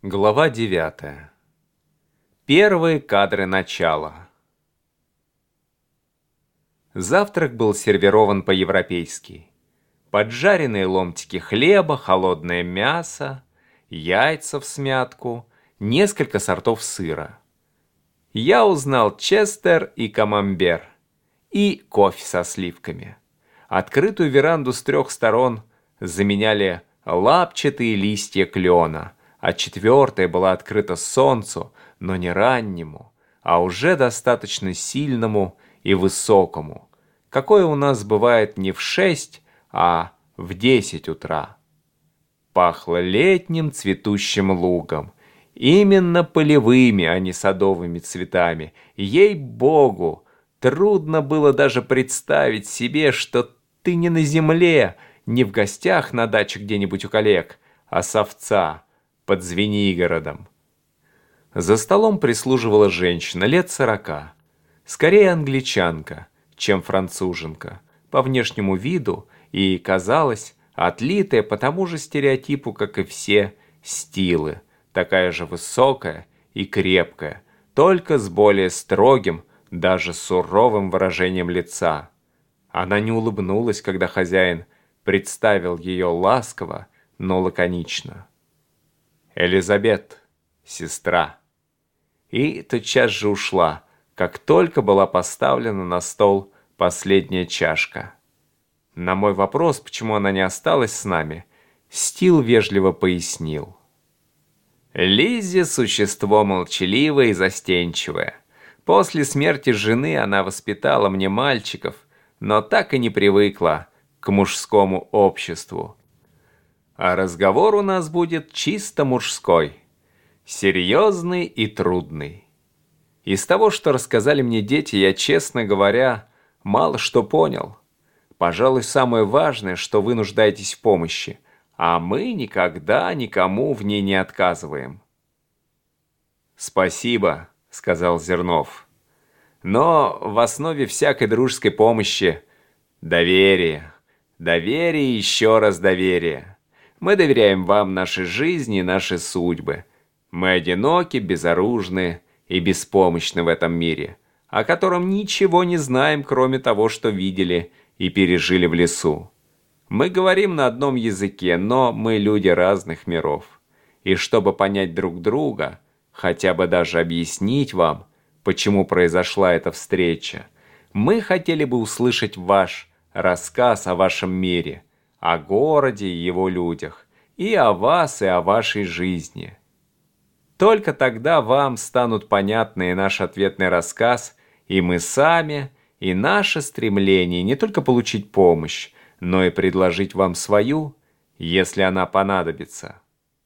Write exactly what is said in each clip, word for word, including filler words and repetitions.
Глава девятая. Первые кадры начала. Завтрак был сервирован по-европейски. Поджаренные ломтики хлеба, холодное мясо, яйца в смятку, несколько сортов сыра. Я узнал честер и камамбер, и кофе со сливками. Открытую веранду с трех сторон заменяли лапчатые листья клена, а четвертая была открыта солнцу, но не раннему, а уже достаточно сильному и высокому, какое у нас бывает не в шесть, а в десять утра. Пахло летним цветущим лугом, именно полевыми, а не садовыми цветами. Ей-богу, трудно было даже представить себе, что ты не на земле, не в гостях на даче где-нибудь у коллег, а с овца под Звенигородом. За столом прислуживала женщина лет сорока, скорее англичанка, чем француженка, по внешнему виду и, казалось, отлитая по тому же стереотипу, как и все, стилы, такая же высокая и крепкая, только с более строгим, даже суровым выражением лица. Она не улыбнулась, когда хозяин представил ее ласково, но лаконично. «Элизабет, сестра». И тотчас же ушла, как только была поставлена на стол последняя чашка. На мой вопрос, почему она не осталась с нами, Стил вежливо пояснил. Лиззи – существо молчаливое и застенчивое. После смерти жены она воспитала мне мальчиков, но так и не привыкла к мужскому обществу. А разговор у нас будет чисто мужской, серьезный и трудный. Из того, что рассказали мне дети, я, честно говоря, мало что понял. Пожалуй, самое важное, что вы нуждаетесь в помощи, а мы никогда никому в ней не отказываем. «Спасибо», — сказал Зернов. «Но в основе всякой дружеской помощи доверие, доверие и еще раз доверие. Мы доверяем вам наши жизни и наши судьбы. Мы одиноки, безоружны и беспомощны в этом мире, о котором ничего не знаем, кроме того, что видели и пережили в лесу. Мы говорим на одном языке, но мы люди разных миров. И чтобы понять друг друга, хотя бы даже объяснить вам, почему произошла эта встреча, мы хотели бы услышать ваш рассказ о вашем мире, о городе и его людях, и о вас, и о вашей жизни. Только тогда вам станут понятны и наш ответный рассказ, и мы сами, и наше стремление не только получить помощь, но и предложить вам свою, если она понадобится».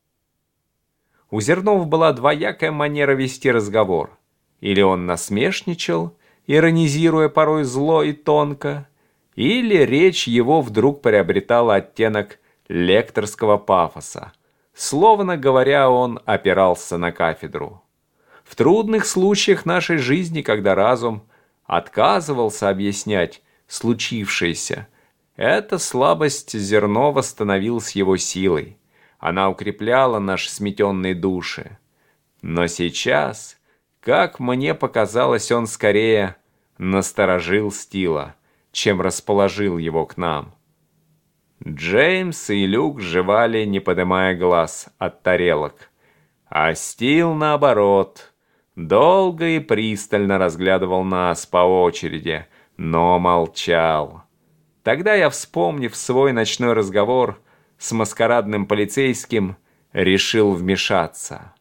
У Зернова была двоякая манера вести разговор. Или он насмешничал, иронизируя порой зло и тонко, или речь его вдруг приобретала оттенок лекторского пафоса. Словно говоря, он опирался на кафедру. В трудных случаях нашей жизни, когда разум отказывался объяснять случившееся, эта слабость Зернова становилась его силой. Она укрепляла наши сметенные души. Но сейчас, как мне показалось, он скорее насторожил Стила, чем расположил его к нам. Джеймс и Люк жевали, не поднимая глаз от тарелок, а Стил, наоборот, долго и пристально разглядывал нас по очереди, но молчал. Тогда я, вспомнив свой ночной разговор с маскарадным полицейским, решил вмешаться.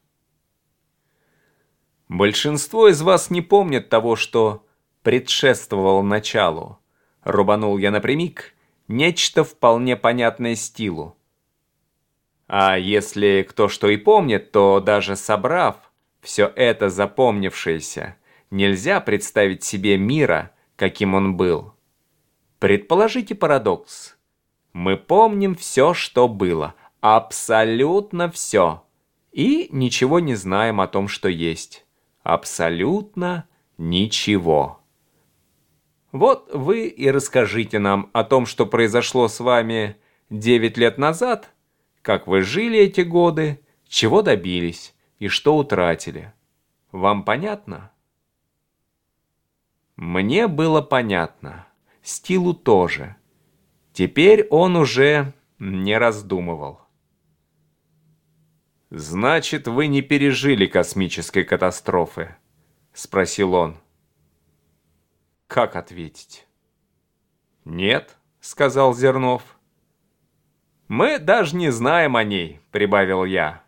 «Большинство из вас не помнят того, что предшествовало началу», — рубанул я напрямик, нечто вполне понятное Стилу. А если кто что и помнит, то даже собрав все это запомнившееся, нельзя представить себе мира, каким он был. Предположите парадокс. Мы помним все, что было, абсолютно все, и ничего не знаем о том, что есть. Абсолютно ничего. Вот вы и расскажите нам о том, что произошло с вами девять лет назад, как вы жили эти годы, чего добились и что утратили. Вам понятно? Мне было понятно. Стилу тоже. Теперь он уже не раздумывал. «Значит, вы не пережили космической катастрофы?» — спросил он. Как ответить? «Нет», — сказал Зернов. «Мы даже не знаем о ней», — прибавил я.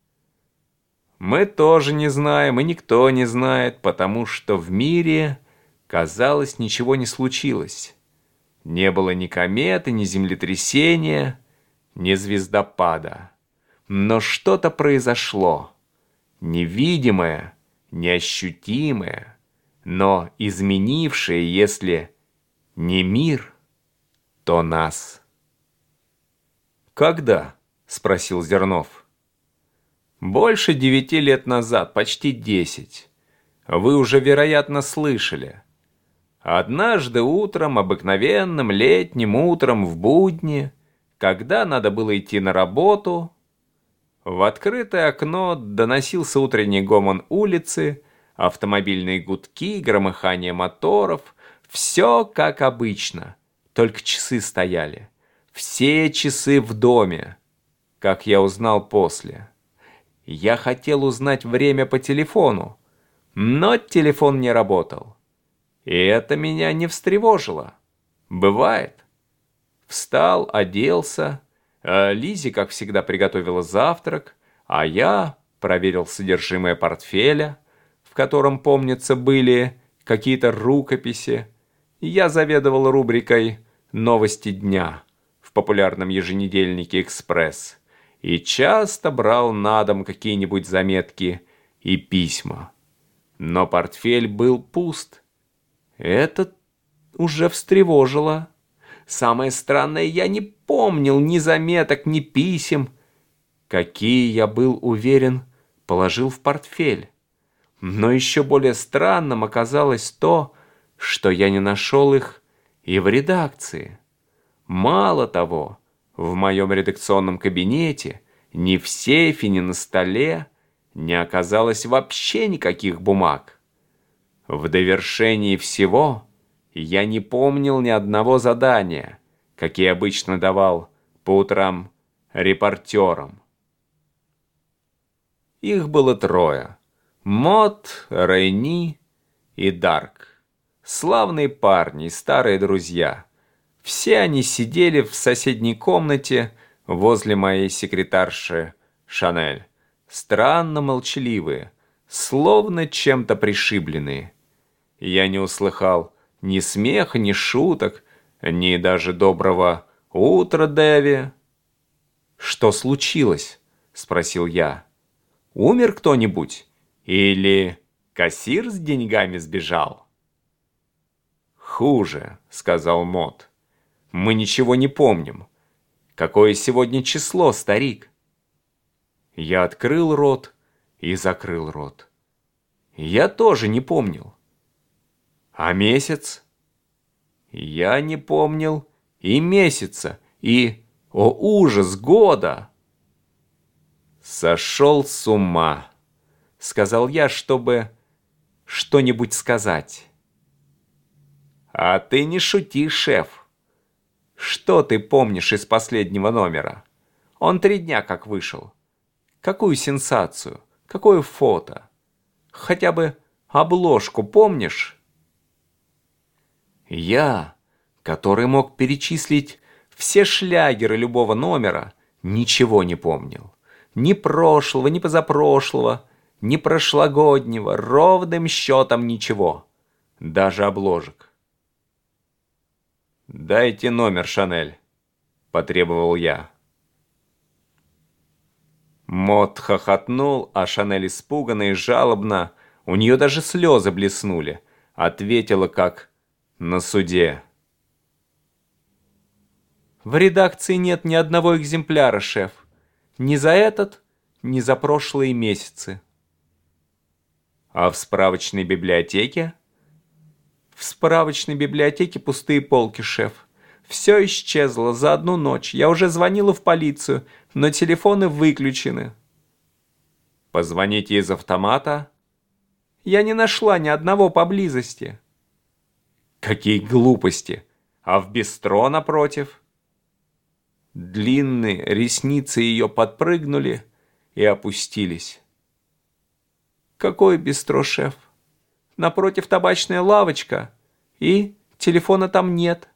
«Мы тоже не знаем, и никто не знает, потому что в мире, казалось, ничего не случилось. Не было ни кометы, ни землетрясения, ни звездопада. Но что-то произошло, невидимое, неощутимое, но изменившее, если не мир, то нас». «Когда?» — спросил Зернов. «Больше девяти лет назад, почти десять. Вы уже, вероятно, слышали. Однажды утром, обыкновенным летним утром в будни, когда надо было идти на работу, в открытое окно доносился утренний гомон улицы, автомобильные гудки, громыхание моторов. Все как обычно, только часы стояли. Все часы в доме, как я узнал после. Я хотел узнать время по телефону, но телефон не работал. И это меня не встревожило. Бывает. Встал, оделся. Лизе, как всегда, приготовила завтрак, а я проверил содержимое портфеля, в котором, помнится, были какие-то рукописи. Я заведовал рубрикой «Новости дня» в популярном еженедельнике «Экспресс» и часто брал на дом какие-нибудь заметки и письма. Но портфель был пуст. Это уже встревожило. Самое странное, я не помнил ни заметок, ни писем, какие, я был уверен, положил в портфель. Но еще более странным оказалось то, что я не нашел их и в редакции. Мало того, в моем редакционном кабинете ни в сейфе, ни на столе не оказалось вообще никаких бумаг. В довершении всего я не помнил ни одного задания, какие обычно давал по утрам репортерам. Их было трое: Мот, Рейни и Дарк. Славные парни, старые друзья. Все они сидели в соседней комнате возле моей секретарши Шанель. Странно молчаливые, словно чем-то пришибленные. Я не услыхал ни смеха, ни шуток, ни даже доброго «Утро, Дэви». «Что случилось?» — спросил я. «Умер кто-нибудь? Или кассир с деньгами сбежал?» «Хуже», — сказал Мот. «Мы ничего не помним. Какое сегодня число, старик?» Я открыл рот и закрыл рот. Я тоже не помнил. А месяц? Я не помнил и месяца, и, о ужас, года. «Сошел с ума», — сказал я, чтобы что-нибудь сказать. «А ты не шути, шеф. Что ты помнишь из последнего номера? Он три дня как вышел. Какую сенсацию? Какое фото? Хотя бы обложку помнишь?» Я, который мог перечислить все шлягеры любого номера, ничего не помнил. Ни прошлого, ни позапрошлого, ни прошлогоднего, ровным счетом ничего. Даже обложек. «Дайте номер, Шанель», — потребовал я. Мот хохотнул, а Шанель испуганно и жалобно, у нее даже слезы блеснули, ответила как на суде. «В редакции нет ни одного экземпляра, шеф. Ни за этот, ни за прошлые месяцы». «А в справочной библиотеке?» «В справочной библиотеке пустые полки, шеф. Все исчезло за одну ночь. Я уже звонила в полицию, но телефоны выключены». Позвоните из автомата. Я не нашла ни одного поблизости. Какие глупости! А в бистро напротив? Длинные ресницы ее подпрыгнули и опустились. Какое бистро, шеф? Напротив табачная лавочка, и телефона там нет.